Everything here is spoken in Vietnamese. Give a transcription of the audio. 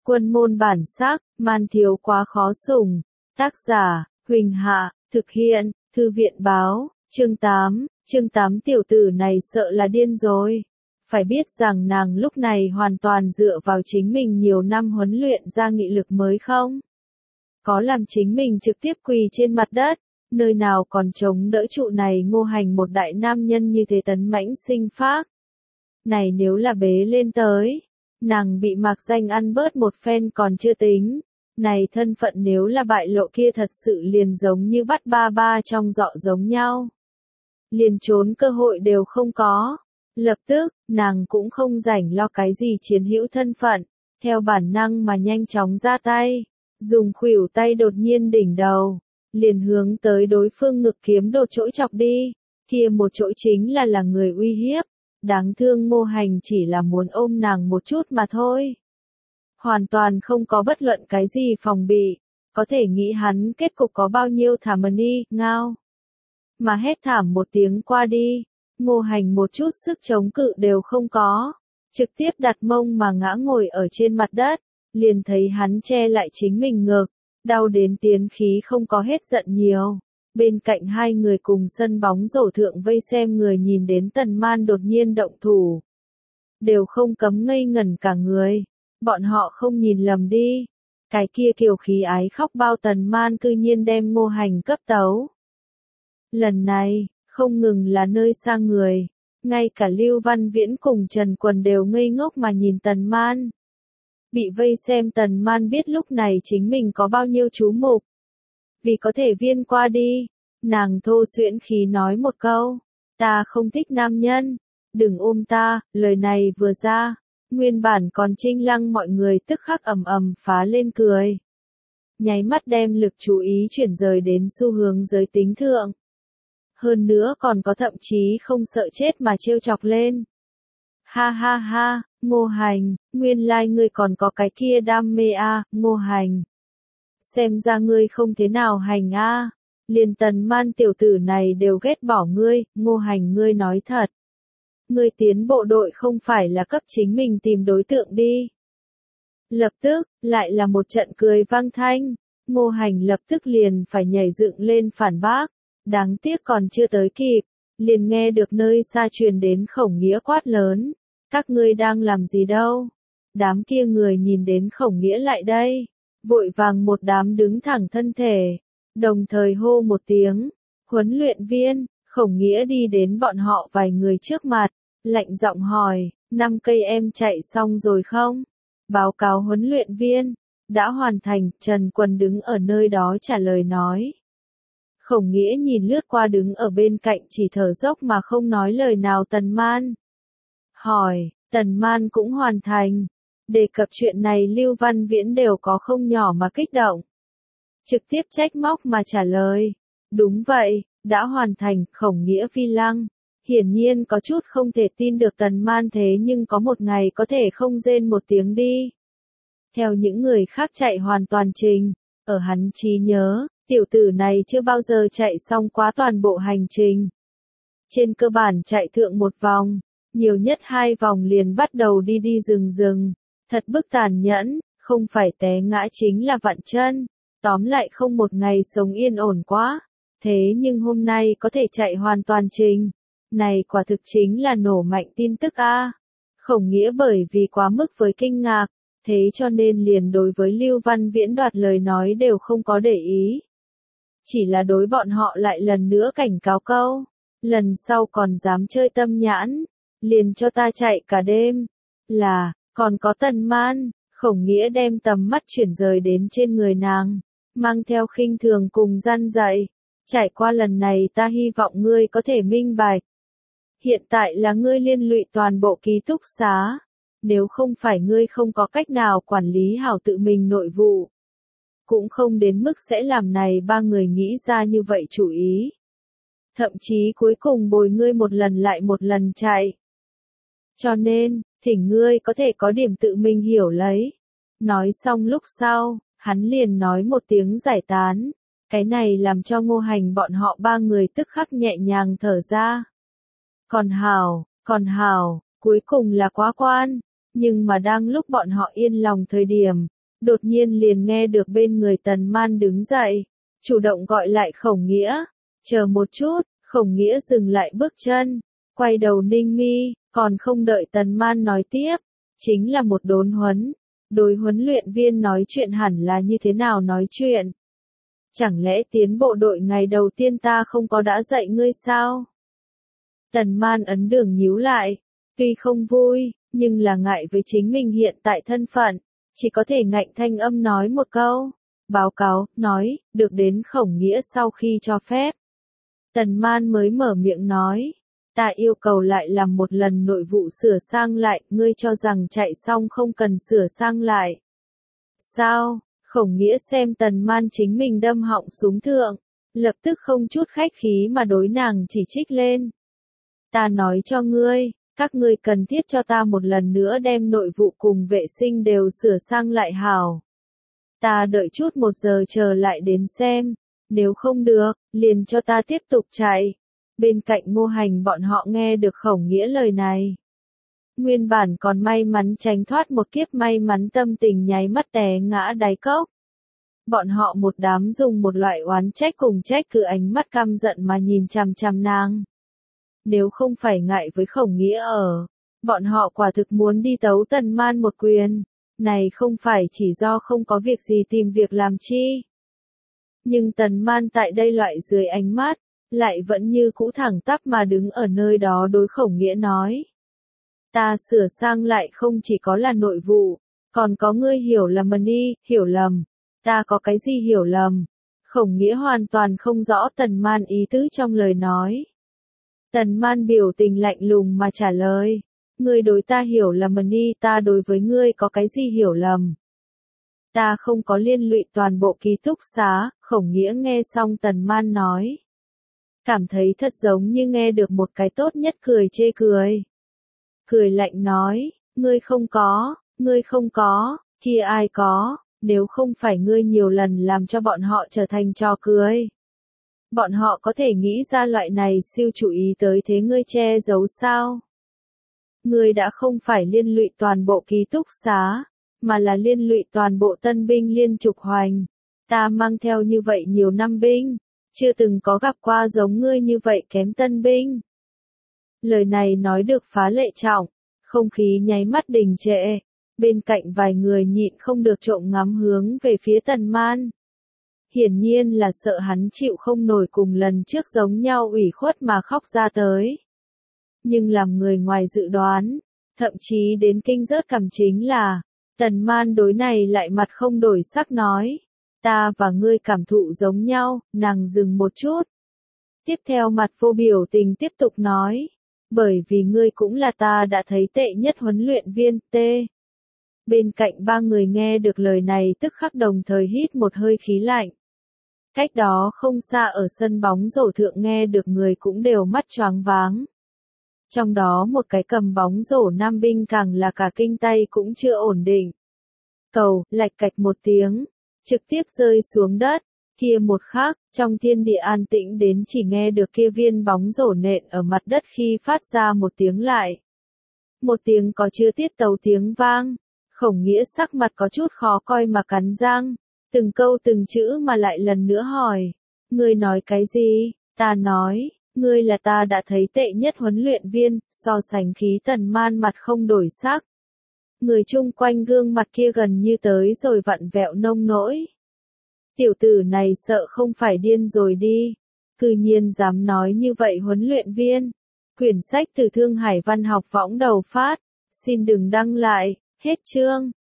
Quân môn bản sắc, man thiếu quá khó sủng. Tác giả, Huỳnh Hạ, thực hiện, Thư viện báo, chương 8 tiểu tử này sợ là điên rồi. Phải biết rằng nàng lúc này hoàn toàn dựa vào chính mình nhiều năm huấn luyện ra nghị lực mới không? Có làm chính mình trực tiếp quỳ trên mặt đất, nơi nào còn chống đỡ trụ này Ngô Hành một đại nam nhân như thế tấn mãnh sinh phác. Này nếu là bế lên tới, nàng bị Mạc Danh ăn bớt một phen còn chưa tính. Này thân phận nếu là bại lộ kia thật sự liền giống như bắt ba ba trong giọ giống nhau. Liền trốn cơ hội đều không có. Lập tức, nàng cũng không rảnh lo cái gì chiến hữu thân phận, theo bản năng mà nhanh chóng ra tay, dùng khuỷu tay đột nhiên đỉnh đầu, liền hướng tới đối phương ngực kiếm đột chỗ chọc đi, kia một chỗ chính là người uy hiếp, đáng thương Ngô Hành chỉ là muốn ôm nàng một chút mà thôi. Hoàn toàn không có bất luận cái gì phòng bị, có thể nghĩ hắn kết cục có bao nhiêu thảm đi, ngao. Mà hét thảm một tiếng qua đi. Ngô Hành một chút sức chống cự đều không có, trực tiếp đặt mông mà ngã ngồi ở trên mặt đất, liền thấy hắn che lại chính mình ngực, đau đến tiến khí không có hết giận nhiều. Bên cạnh hai người cùng sân bóng rổ thượng vây xem người nhìn đến Tần Man đột nhiên động thủ, đều không cấm ngây ngẩn cả người, bọn họ không nhìn lầm đi, cái kia kiều khí ái khóc bao Tần Man cư nhiên đem Ngô Hành cấp tấu. Lần này, không ngừng là nơi xa người, ngay cả Lưu Văn Viễn cùng Trần Quần đều ngây ngốc mà nhìn Tần Man. Bị vây xem Tần Man biết lúc này chính mình có bao nhiêu chú mục. Vì có thể viên qua đi, nàng thô xuyễn khí nói một câu, ta không thích nam nhân, đừng ôm ta, lời này vừa ra, nguyên bản còn trinh lăng mọi người tức khắc ầm ầm phá lên cười. Nháy mắt đem lực chú ý chuyển rời đến xu hướng giới tính thượng. Hơn nữa còn có thậm chí không sợ chết mà trêu chọc lên. Ha ha ha, Ngô Hành, nguyên lai ngươi còn có cái kia đam mê a, Ngô Hành. Xem ra ngươi không thế nào hành a, liền Tần Man tiểu tử này đều ghét bỏ ngươi, Ngô Hành ngươi nói thật. Ngươi tiến bộ đội không phải là cấp chính mình tìm đối tượng đi. Lập tức, lại là một trận cười vang thanh, Ngô Hành lập tức liền phải nhảy dựng lên phản bác. Đáng tiếc còn chưa tới kịp, liền nghe được nơi xa truyền đến Khổng Nghĩa quát lớn, các ngươi đang làm gì đâu? Đám kia người nhìn đến Khổng Nghĩa lại đây, vội vàng một đám đứng thẳng thân thể, đồng thời hô một tiếng, huấn luyện viên. Khổng Nghĩa đi đến bọn họ vài người trước mặt, lạnh giọng hỏi, 5 cây em chạy xong rồi không? Báo cáo huấn luyện viên, đã hoàn thành. Trần Quần đứng ở nơi đó trả lời nói. Khổng Nghĩa nhìn lướt qua đứng ở bên cạnh chỉ thở dốc mà không nói lời nào Tần Man. Hỏi, Tần Man cũng hoàn thành. Đề cập chuyện này Lưu Văn Viễn đều có không nhỏ mà kích động. Trực tiếp trách móc mà trả lời. Đúng vậy, đã hoàn thành. Khổng Nghĩa phi lăng. Hiển nhiên có chút không thể tin được Tần Man thế nhưng có một ngày có thể không rên một tiếng đi. Theo những người khác chạy hoàn toàn trình, ở hắn trí nhớ. Tiểu tử này chưa bao giờ chạy xong quá toàn bộ hành trình. Trên cơ bản chạy thượng một vòng, nhiều nhất 2 vòng liền bắt đầu đi rừng. Thật bức tàn nhẫn, không phải té ngã chính là vặn chân. Tóm lại không một ngày sống yên ổn quá. Thế nhưng hôm nay có thể chạy hoàn toàn trình. Này quả thực chính là nổ mạnh tin tức a. Khổng Nghĩa bởi vì quá mức với kinh ngạc, thế cho nên liền đối với Lưu Văn Viễn đoạt lời nói đều không có để ý. Chỉ là đối bọn họ lại lần nữa cảnh cáo câu, lần sau còn dám chơi tâm nhãn, liền cho ta chạy cả đêm. Là, còn có Tần Man, Khổng Nghĩa đem tầm mắt chuyển rời đến trên người nàng, mang theo khinh thường cùng gian dạy. Trải qua lần này ta hy vọng ngươi có thể minh bạch. Hiện tại là ngươi liên lụy toàn bộ ký túc xá, nếu không phải ngươi không có cách nào quản lý hảo tự mình nội vụ. Cũng không đến mức sẽ làm này 3 người nghĩ ra như vậy chủ ý. Thậm chí cuối cùng bồi ngươi một lần lại một lần chạy. Cho nên, thỉnh ngươi có thể có điểm tự mình hiểu lấy. Nói xong lúc sau, hắn liền nói một tiếng giải tán. Cái này làm cho Ngô Hành bọn họ 3 người tức khắc nhẹ nhàng thở ra. Còn hảo, cuối cùng là quá quan. Nhưng mà đang lúc bọn họ yên lòng thời điểm, đột nhiên liền nghe được bên người Tần Man đứng dậy, chủ động gọi lại Khổng Nghĩa. Chờ một chút, Khổng Nghĩa dừng lại bước chân, quay đầu ninh mi, còn không đợi Tần Man nói tiếp, chính là một đốn huấn. Đối huấn luyện viên nói chuyện hẳn là như thế nào nói chuyện? Chẳng lẽ tiến bộ đội ngày đầu tiên ta không có đã dạy ngươi sao? Tần Man ấn đường nhíu lại, tuy không vui, nhưng là ngại với chính mình hiện tại thân phận, chỉ có thể ngạnh thanh âm nói một câu. Báo cáo, nói, được đến Khổng Nghĩa sau khi cho phép. Tần Man mới mở miệng nói, ta yêu cầu lại làm một lần nội vụ sửa sang lại, ngươi cho rằng chạy xong không cần sửa sang lại. Sao? Khổng Nghĩa xem Tần Man chính mình đâm họng súng thượng, lập tức không chút khách khí mà đối nàng chỉ trích lên. Ta nói cho ngươi, các ngươi cần thiết cho ta một lần nữa đem nội vụ cùng vệ sinh đều sửa sang lại hảo. Ta đợi chút 1 giờ chờ lại đến xem, nếu không được, liền cho ta tiếp tục chạy. Bên cạnh Ngô Hành bọn họ nghe được Khổng Nghĩa lời này. Nguyên bản còn may mắn tránh thoát một kiếp may mắn tâm tình nháy mắt té ngã đáy cốc. Bọn họ một đám dùng một loại oán trách cùng trách cứ ánh mắt căm giận mà nhìn chằm chằm nàng. Nếu không phải ngại với Khổng Nghĩa ở, bọn họ quả thực muốn đi tấu Tần Man một quyền. Này không phải chỉ do không có việc gì tìm việc làm chi. Nhưng Tần Man tại đây loại dưới ánh mắt, lại vẫn như cũ thẳng tắp mà đứng ở nơi đó đối Khổng Nghĩa nói. Ta sửa sang lại không chỉ có là nội vụ, còn có ngươi hiểu lầm đi, hiểu lầm. Ta có cái gì hiểu lầm? Khổng Nghĩa hoàn toàn không rõ Tần Man ý tứ trong lời nói. Tần Man biểu tình lạnh lùng mà trả lời. Ngươi đối ta hiểu lầm đi, ta đối với ngươi có cái gì hiểu lầm? Ta không có liên lụy toàn bộ ký túc xá. Khổng Nghĩa nghe xong Tần Man nói. Cảm thấy thật giống như nghe được một cái tốt nhất cười chê cười. Cười lạnh nói, ngươi không có, kia ai có, nếu không phải ngươi nhiều lần làm cho bọn họ trở thành trò cười. Bọn họ có thể nghĩ ra loại này siêu chủ ý tới thế ngươi che giấu sao? Ngươi đã không phải liên lụy toàn bộ ký túc xá, mà là liên lụy toàn bộ tân binh liên trục hoành. Ta mang theo như vậy nhiều năm binh, chưa từng có gặp qua giống ngươi như vậy kém tân binh. Lời này nói được phá lệ trọng, không khí nháy mắt đình trệ, bên cạnh vài người nhịn không được trộm ngắm hướng về phía Tần Man. Hiển nhiên là sợ hắn chịu không nổi cùng lần trước giống nhau ủy khuất mà khóc ra tới. Nhưng làm người ngoài dự đoán, thậm chí đến kinh rớt cằm chính là, Tần Man đối này lại mặt không đổi sắc nói, ta và ngươi cảm thụ giống nhau. Nàng dừng một chút. Tiếp theo mặt vô biểu tình tiếp tục nói, bởi vì ngươi cũng là ta đã thấy tệ nhất huấn luyện viên, T. Bên cạnh 3 người nghe được lời này tức khắc đồng thời hít một hơi khí lạnh. Cách đó không xa ở sân bóng rổ thượng nghe được người cũng đều mắt choáng váng. Trong đó một cái cầm bóng rổ nam binh càng là cả kinh tay cũng chưa ổn định. Cầu, lạch cạch một tiếng, trực tiếp rơi xuống đất. Kia một khắc, trong thiên địa an tĩnh đến chỉ nghe được kia viên bóng rổ nện ở mặt đất khi phát ra một tiếng lại. Một tiếng có chưa tiết tấu tiếng vang. Khổng Nghĩa sắc mặt có chút khó coi mà cắn răng, từng câu từng chữ mà lại lần nữa hỏi. Ngươi nói cái gì? Ta nói, ngươi là ta đã thấy tệ nhất huấn luyện viên. So sánh khí Tần Man mặt không đổi sắc. Người chung quanh gương mặt kia gần như tới rồi vặn vẹo nông nỗi. Tiểu tử này sợ không phải điên rồi đi. Cư nhiên dám nói như vậy huấn luyện viên. Quyển sách từ Thương Hải Văn học võng đầu phát. Xin đừng đăng lại. Hết chương.